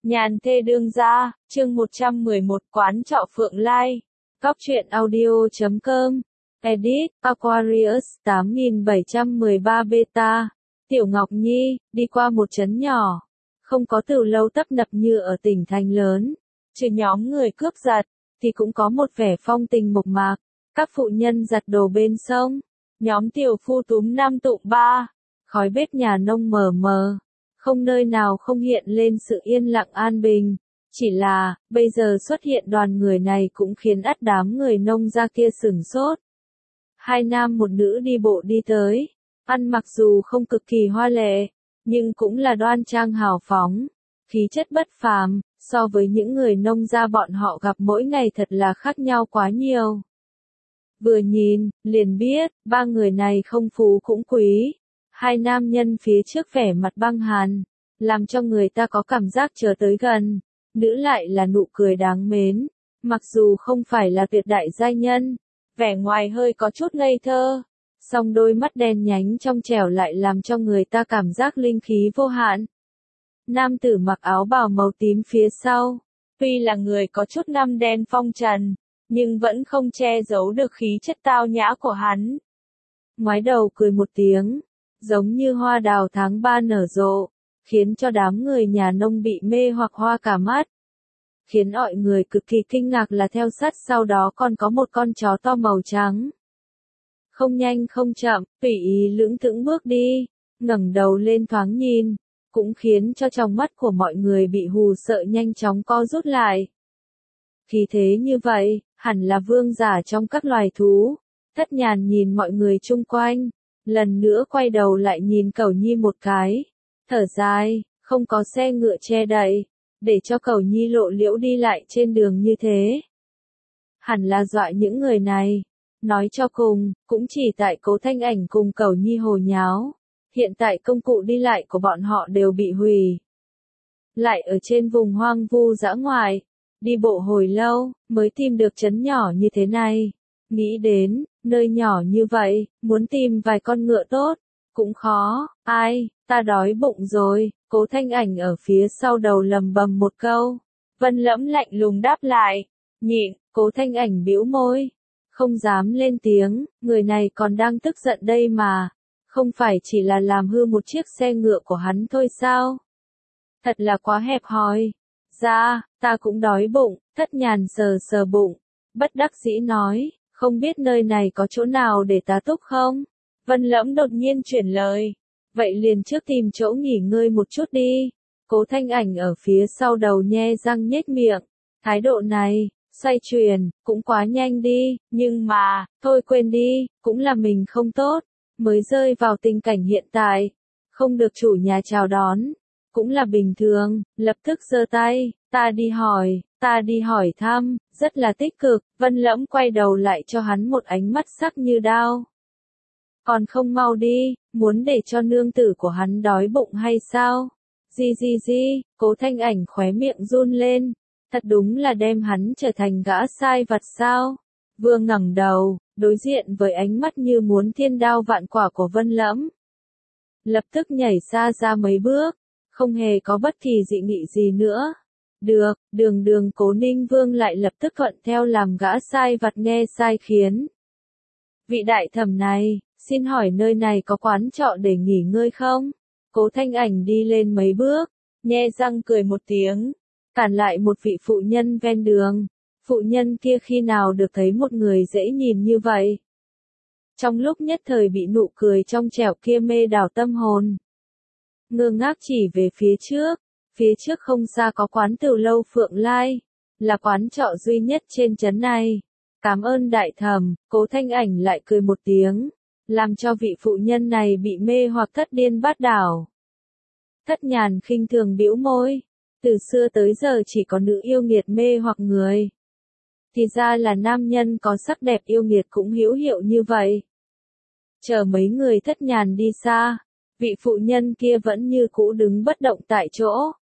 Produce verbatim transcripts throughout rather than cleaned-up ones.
Nhàn thê đương gia, chương một trăm mười một quán trọ Phượng Lai. Cóc truyện audio chấm com. Edit, Aquarius tám nghìn bảy trăm mười ba beta. Tiểu Ngọc Nhi, đi qua một trấn nhỏ. Không có từ lâu tấp nập như ở tỉnh thành lớn. Trừ nhóm người cướp giật, thì cũng có một vẻ phong tình mộc mạc. Các phụ nhân giặt đồ bên sông. Nhóm tiểu phu túm năm tụm ba. Khói bếp nhà nông mờ mờ. Không nơi nào không hiện lên sự yên lặng an bình. Chỉ là, bây giờ xuất hiện đoàn người này cũng khiến ắt đám người nông gia kia sửng sốt. Hai nam một nữ đi bộ đi tới. Ăn mặc dù không cực kỳ hoa lệ, nhưng cũng là đoan trang hào phóng. Khí chất bất phàm, so với những người nông gia bọn họ gặp mỗi ngày thật là khác nhau quá nhiều. Vừa nhìn, liền biết, ba người này không phú cũng quý. Hai nam nhân phía trước vẻ mặt băng hàn, làm cho người ta có cảm giác chờ tới gần. Nữ lại là nụ cười đáng mến, mặc dù không phải là tuyệt đại giai nhân, vẻ ngoài hơi có chút ngây thơ, song đôi mắt đen nhánh trong trẻo lại làm cho người ta cảm giác linh khí vô hạn. Nam tử mặc áo bào màu tím phía sau, tuy là người có chút ngăm đen phong trần, nhưng vẫn không che giấu được khí chất tao nhã của hắn. Ngoái đầu cười một tiếng, giống như hoa đào tháng ba nở rộ, khiến cho đám người nhà nông bị mê hoặc hoa cả mắt. Khiến mọi người cực kỳ kinh ngạc là theo sát sau đó còn có một con chó to màu trắng. Không nhanh không chậm, tùy ý lững thững bước đi, ngẩng đầu lên thoáng nhìn, cũng khiến cho trong mắt của mọi người bị hù sợ nhanh chóng co rút lại. Khí thế như vậy, hẳn là vương giả trong các loài thú. Thất Nhàn nhìn mọi người chung quanh, lần nữa quay đầu lại nhìn Cẩu Nhi một cái, thở dài, không có xe ngựa che đậy, để cho Cẩu Nhi lộ liễu đi lại trên đường như thế. Hẳn là dọa những người này, nói cho cùng, cũng chỉ tại Cố Thanh Ảnh cùng Cẩu Nhi hồ nháo, hiện tại công cụ đi lại của bọn họ đều bị hủy. Lại ở trên vùng hoang vu dã ngoại, đi bộ hồi lâu, mới tìm được trấn nhỏ như thế này. Nghĩ đến, nơi nhỏ như vậy, muốn tìm vài con ngựa tốt, cũng khó. Ai, ta đói bụng rồi. Cố Thanh Ảnh ở phía sau đầu lầm bầm một câu. Vân Lẫm lạnh lùng đáp lại. Nhịn, Cố Thanh Ảnh bĩu môi, không dám lên tiếng, người này còn đang tức giận đây mà. Không phải chỉ là làm hư một chiếc xe ngựa của hắn thôi sao? Thật là quá hẹp hòi. Dạ, ta cũng đói bụng. Thất Nhàn sờ sờ bụng, bất đắc dĩ nói, không biết nơi này có chỗ nào để tá túc không? Vân Lẫm đột nhiên chuyển lời, vậy liền trước tìm chỗ nghỉ ngơi một chút đi. Cố Thanh Ảnh ở phía sau đầu nhe răng nhếch miệng, thái độ này, xoay chuyển, cũng quá nhanh đi, nhưng mà, thôi quên đi, cũng là mình không tốt, mới rơi vào tình cảnh hiện tại, không được chủ nhà chào đón, cũng là bình thường. Lập tức giơ tay, ta đi hỏi, ta đi hỏi thăm, rất là tích cực. Vân Lẫm quay đầu lại cho hắn một ánh mắt sắc như đao. Còn không mau đi, muốn để cho nương tử của hắn đói bụng hay sao? Gì gì gì, Cố Thanh Ảnh khóe miệng run lên, thật đúng là đem hắn trở thành gã sai vặt sao? Vừa ngẩng đầu, đối diện với ánh mắt như muốn thiên đao vạn quả của Vân Lẫm, lập tức nhảy xa ra mấy bước, không hề có bất kỳ dị nghị gì nữa. Được, đường đường Cố Ninh Vương lại lập tức thuận theo làm gã sai vặt nghe sai khiến. Vị đại thẩm này, xin hỏi nơi này có quán trọ để nghỉ ngơi không? Cố Thanh Ảnh đi lên mấy bước, nhe răng cười một tiếng, cản lại một vị phụ nhân ven đường. Phụ nhân kia khi nào được thấy một người dễ nhìn như vậy? Trong lúc nhất thời bị nụ cười trong trẻo kia mê đảo tâm hồn. Ngơ ngác chỉ về phía trước, phía trước không xa có quán Tiểu Lâu Phượng Lai, là quán trọ duy nhất trên trấn này. Cảm ơn đại thẩm. Cố Thanh Ảnh lại cười một tiếng, làm cho vị phụ nhân này bị mê hoặc thất điên bát đảo. Thất Nhàn khinh thường bĩu môi, từ xưa tới giờ chỉ có nữ yêu nghiệt mê hoặc người. Thì ra là nam nhân có sắc đẹp yêu nghiệt cũng hữu hiệu như vậy. Chờ mấy người Thất Nhàn đi xa, vị phụ nhân kia vẫn như cũ đứng bất động tại chỗ.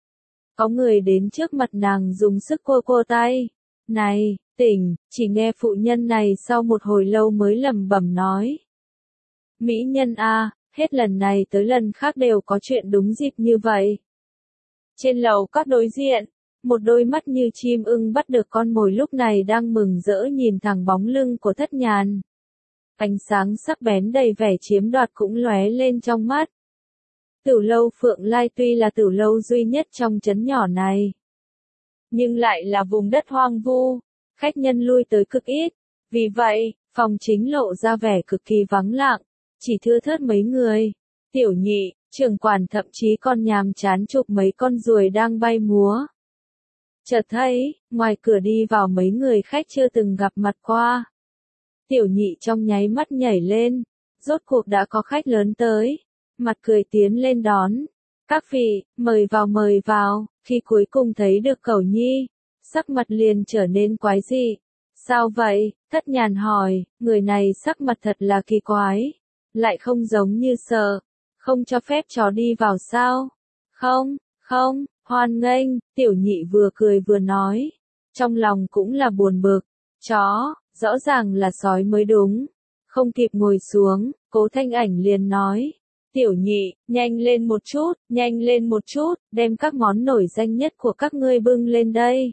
Có người đến trước mặt nàng dùng sức cô cô tay. Này, tỉnh, chỉ nghe phụ nhân này sau một hồi lâu mới lẩm bẩm nói. Mỹ nhân a, hết lần này tới lần khác đều có chuyện đúng dịp như vậy. Trên lầu các đối diện, một đôi mắt như chim ưng bắt được con mồi lúc này đang mừng rỡ nhìn thẳng bóng lưng của Thất Nhàn. Ánh sáng sắc bén đầy vẻ chiếm đoạt cũng lóe lên trong mắt. Tử lâu Phượng Lai tuy là tử lâu duy nhất trong trấn nhỏ này, nhưng lại là vùng đất hoang vu, khách nhân lui tới cực ít. Vì vậy, phòng chính lộ ra vẻ cực kỳ vắng lặng, chỉ thưa thớt mấy người. Tiểu Nhị, trưởng quản thậm chí còn nhàm chán chụp mấy con ruồi đang bay múa. Chợt thấy, ngoài cửa đi vào mấy người khách chưa từng gặp mặt qua. Tiểu Nhị trong nháy mắt nhảy lên, rốt cuộc đã có khách lớn tới, mặt cười tiến lên đón. Các vị, mời vào mời vào, khi cuối cùng thấy được Cẩu Nhi, sắc mặt liền trở nên quái dị. Sao vậy? Thất Nhàn hỏi, người này sắc mặt thật là kỳ quái, lại không giống như sợ, không cho phép chó đi vào sao? Không, không, hoan nghênh, Tiểu Nhị vừa cười vừa nói, trong lòng cũng là buồn bực, chó, rõ ràng là sói mới đúng. Không kịp ngồi xuống, Cố Thanh Ảnh liền nói, Tiểu Nhị, nhanh lên một chút, nhanh lên một chút, đem các món nổi danh nhất của các ngươi bưng lên đây.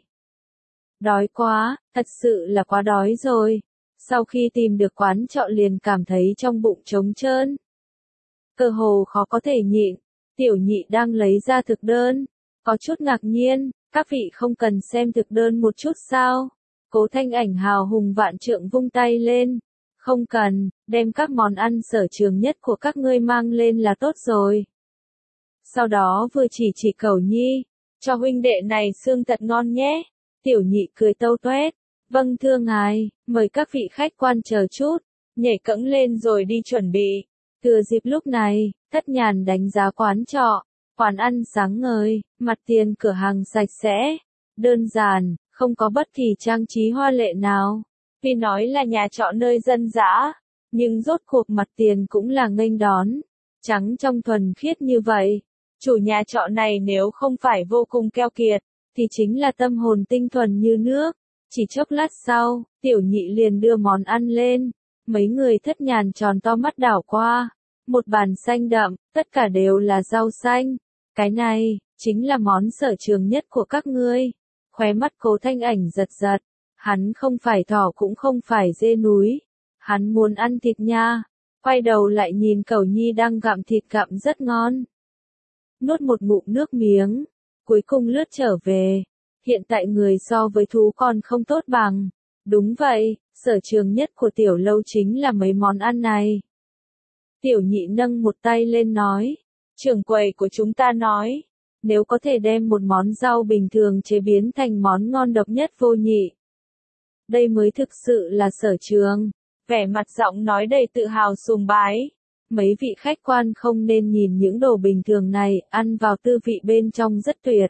Đói quá, thật sự là quá đói rồi. Sau khi tìm được quán trọ liền cảm thấy trong bụng trống trơn, cơ hồ khó có thể nhịn. Tiểu Nhị đang lấy ra thực đơn, có chút ngạc nhiên, các vị không cần xem thực đơn một chút sao? Cố Thanh Ảnh hào hùng vạn trượng vung tay lên, không cần, đem các món ăn sở trường nhất của các ngươi mang lên là tốt rồi. Sau đó vừa chỉ chỉ Cẩu Nhi, cho huynh đệ này xương thật ngon nhé. Tiểu Nhị cười tâu tuét, vâng thưa ngài, mời các vị khách quan chờ chút, nhảy cẫng lên rồi đi chuẩn bị. Thừa dịp lúc này, Thất Nhàn đánh giá quán trọ, quán ăn sáng ngời, mặt tiền cửa hàng sạch sẽ, đơn giản, không có bất kỳ trang trí hoa lệ nào. Tuy nói là nhà trọ nơi dân dã, nhưng rốt cuộc mặt tiền cũng là nghênh đón, trắng trong thuần khiết như vậy. Chủ nhà trọ này nếu không phải vô cùng keo kiệt, thì chính là tâm hồn tinh thuần như nước. Chỉ chốc lát sau, Tiểu Nhị liền đưa món ăn lên, mấy người Thất Nhàn tròn to mắt đảo qua, một bàn xanh đậm, tất cả đều là rau xanh. Cái này, chính là món sở trường nhất của các ngươi. Khóe mắt Cố Thanh Ảnh giật giật, hắn không phải thỏ cũng không phải dê núi, hắn muốn ăn thịt nha. Quay đầu lại nhìn Cẩu Nhi đang gặm thịt gặm rất ngon. Nuốt một ngụm nước miếng, cuối cùng lướt trở về. Hiện tại người so với thú còn không tốt bằng. Đúng vậy, sở trường nhất của tiểu lâu chính là mấy món ăn này. Tiểu Nhị nâng một tay lên nói, trưởng quầy của chúng ta nói, nếu có thể đem một món rau bình thường chế biến thành món ngon độc nhất vô nhị, đây mới thực sự là sở trường. Vẻ mặt giọng nói đầy tự hào sùng bái. Mấy vị khách quan không nên nhìn những đồ bình thường này, ăn vào tư vị bên trong rất tuyệt.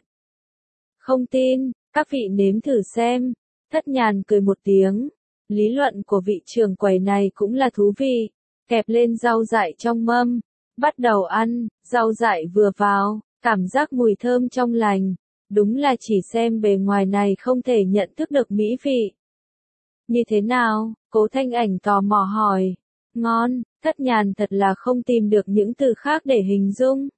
Không tin, các vị nếm thử xem. Thất Nhàn cười một tiếng. Lý luận của vị trưởng quầy này cũng là thú vị. Kẹp lên rau dại trong mâm, bắt đầu ăn, rau dại vừa vào, cảm giác mùi thơm trong lành. Đúng là chỉ xem bề ngoài này không thể nhận thức được mỹ vị. Như thế nào? Cố Thanh Ảnh tò mò hỏi. Ngon, Thất Nhàn thật là không tìm được những từ khác để hình dung.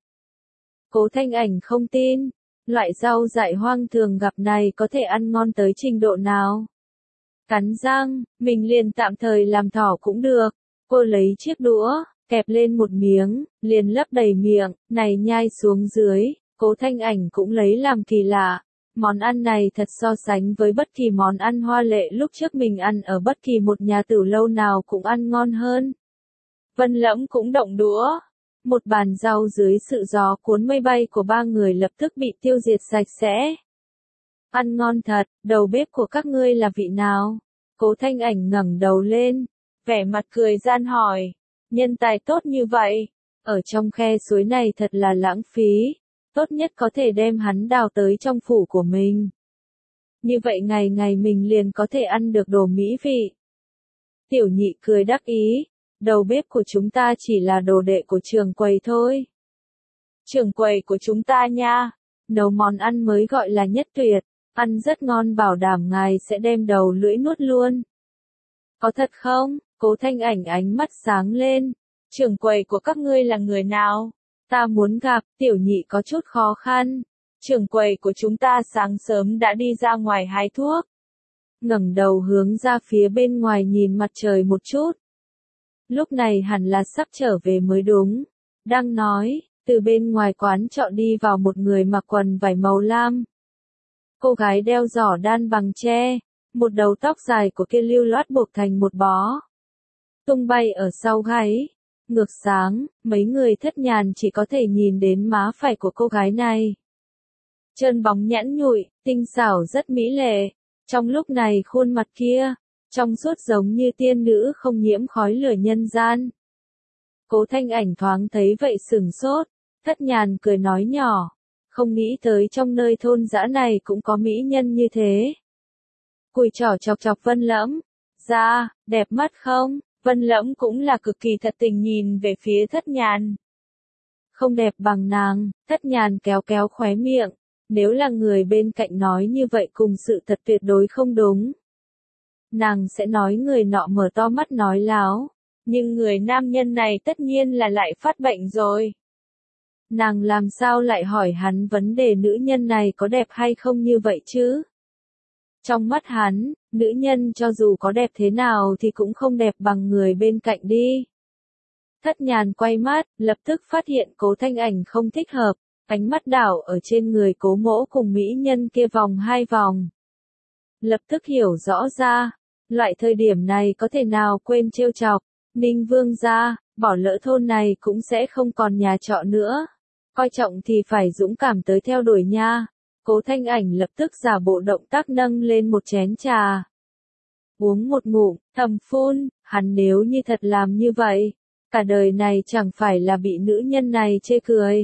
Cố Thanh Ảnh không tin, loại rau dại hoang thường gặp này có thể ăn ngon tới trình độ nào. Cắn răng, mình liền tạm thời làm thỏ cũng được. Cô lấy chiếc đũa, kẹp lên một miếng, liền lấp đầy miệng, này nhai xuống dưới. Cố Thanh Ảnh cũng lấy làm kỳ lạ. Món ăn này thật so sánh với bất kỳ món ăn hoa lệ lúc trước mình ăn ở bất kỳ một nhà tử lâu nào cũng ăn ngon hơn. Vân Lẫm cũng động đũa. Một bàn rau dưới sự gió cuốn mây bay của ba người lập tức bị tiêu diệt sạch sẽ. Ăn ngon thật, đầu bếp của các ngươi là vị nào? Cố Thanh Ảnh ngẩng đầu lên, vẻ mặt cười gian hỏi. Nhân tài tốt như vậy, ở trong khe suối này thật là lãng phí. Tốt nhất có thể đem hắn đào tới trong phủ của mình. Như vậy ngày ngày mình liền có thể ăn được đồ mỹ vị. Tiểu Nhị cười đắc ý, đầu bếp của chúng ta chỉ là đồ đệ của trưởng quầy thôi. Trưởng quầy của chúng ta nha, nấu món ăn mới gọi là nhất tuyệt, ăn rất ngon bảo đảm ngài sẽ đem đầu lưỡi nuốt luôn. Có thật không? Cố Thanh Ảnh ánh mắt sáng lên, trưởng quầy của các ngươi là người nào? Ta muốn gặp. Tiểu Nhị có chút khó khăn, trưởng quầy của chúng ta sáng sớm đã đi ra ngoài hái thuốc. Ngẩng đầu hướng ra phía bên ngoài nhìn mặt trời một chút. Lúc này hẳn là sắp trở về mới đúng. Đang nói, từ bên ngoài quán trọ đi vào một người mặc quần vải màu lam. Cô gái đeo giỏ đan bằng tre, một đầu tóc dài của kia lưu loát buộc thành một bó. Tung bay ở sau gáy. Ngược sáng, mấy người thất nhàn chỉ có thể nhìn đến má phải của cô gái này. Trơn bóng nhẵn nhụi, tinh xảo rất mỹ lệ. Trong lúc này khuôn mặt kia, trong suốt giống như tiên nữ không nhiễm khói lửa nhân gian. Cố Thanh Ảnh thoáng thấy vậy sửng sốt, thất nhàn cười nói nhỏ, không nghĩ tới trong nơi thôn dã này cũng có mỹ nhân như thế. Cùi trỏ chọc chọc Vân Lẫm, ra, đẹp mắt không? Vân Lẫm cũng là cực kỳ thật tình nhìn về phía thất nhàn. Không đẹp bằng nàng, thất nhàn kéo kéo khóe miệng, nếu là người bên cạnh nói như vậy cùng sự thật tuyệt đối không đúng. Nàng sẽ nói người nọ mở to mắt nói láo, nhưng người nam nhân này tất nhiên là lại phát bệnh rồi. Nàng làm sao lại hỏi hắn vấn đề nữ nhân này có đẹp hay không như vậy chứ? Trong mắt hắn, nữ nhân cho dù có đẹp thế nào thì cũng không đẹp bằng người bên cạnh đi. Thất nhàn quay mắt, lập tức phát hiện Cố Thanh Ảnh không thích hợp, ánh mắt đảo ở trên người Cố Mỗ cùng mỹ nhân kia vòng hai vòng. Lập tức hiểu rõ ra, loại thời điểm này có thể nào quên trêu chọc, Ninh Vương gia, bỏ lỡ thôn này cũng sẽ không còn nhà trọ nữa. Coi trọng thì phải dũng cảm tới theo đuổi nha. Cố Thanh Ảnh lập tức giả bộ động tác nâng lên một chén trà. Uống một ngụm, thầm phun, hắn nếu như thật làm như vậy, cả đời này chẳng phải là bị nữ nhân này chê cười.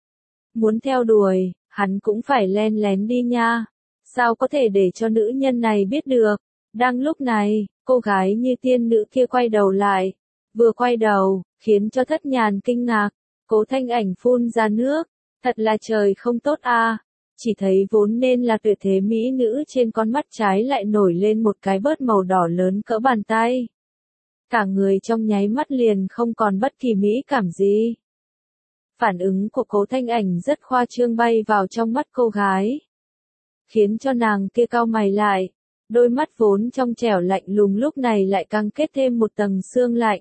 Muốn theo đuổi, hắn cũng phải len lén đi nha. Sao có thể để cho nữ nhân này biết được? Đang lúc này, cô gái như tiên nữ kia quay đầu lại. Vừa quay đầu, khiến cho thất nhàn kinh ngạc. Cố Thanh Ảnh phun ra nước. Thật là trời không tốt a. Chỉ thấy vốn nên là tuyệt thế mỹ nữ trên con mắt trái lại nổi lên một cái bớt màu đỏ lớn cỡ bàn tay. Cả người trong nháy mắt liền không còn bất kỳ mỹ cảm gì. Phản ứng của Cố Thanh Ảnh rất khoa trương bay vào trong mắt cô gái. Khiến cho nàng kia cau mày lại. Đôi mắt vốn trong trẻo lạnh lùng lúc này lại càng kết thêm một tầng sương lạnh.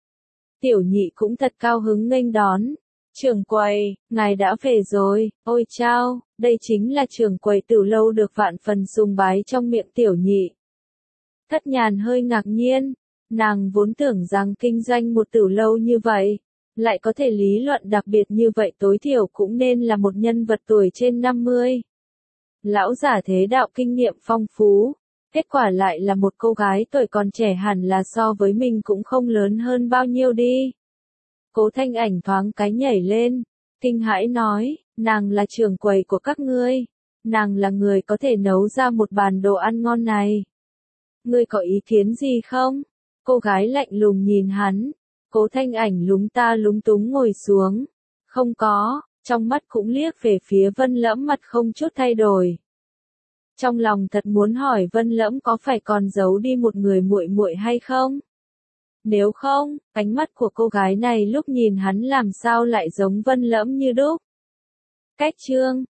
Tiểu nhị cũng thật cao hứng nghênh đón. Trưởng quầy, ngài đã về rồi, ôi chao, đây chính là trưởng quầy Tử Lâu được vạn phần sùng bái trong miệng tiểu nhị. Thất nhàn hơi ngạc nhiên, nàng vốn tưởng rằng kinh doanh một Tử Lâu như vậy, lại có thể lý luận đặc biệt như vậy tối thiểu cũng nên là một nhân vật tuổi trên năm mươi. Lão giả thế đạo kinh nghiệm phong phú, kết quả lại là một cô gái tuổi còn trẻ hẳn là so với mình cũng không lớn hơn bao nhiêu đi. Cố Thanh Ảnh thoáng cái nhảy lên, kinh hãi nói, nàng là trưởng quầy của các ngươi, nàng là người có thể nấu ra một bàn đồ ăn ngon này. Ngươi có ý kiến gì không? Cô gái lạnh lùng nhìn hắn, Cố Thanh Ảnh lúng ta lúng túng ngồi xuống, không có, trong mắt cũng liếc về phía Vân Lẫm mặt không chút thay đổi. Trong lòng thật muốn hỏi Vân Lẫm có phải còn giấu đi một người muội muội hay không? Nếu không, ánh mắt của cô gái này lúc nhìn hắn làm sao lại giống Vân Lẫm như đúc. Cách chương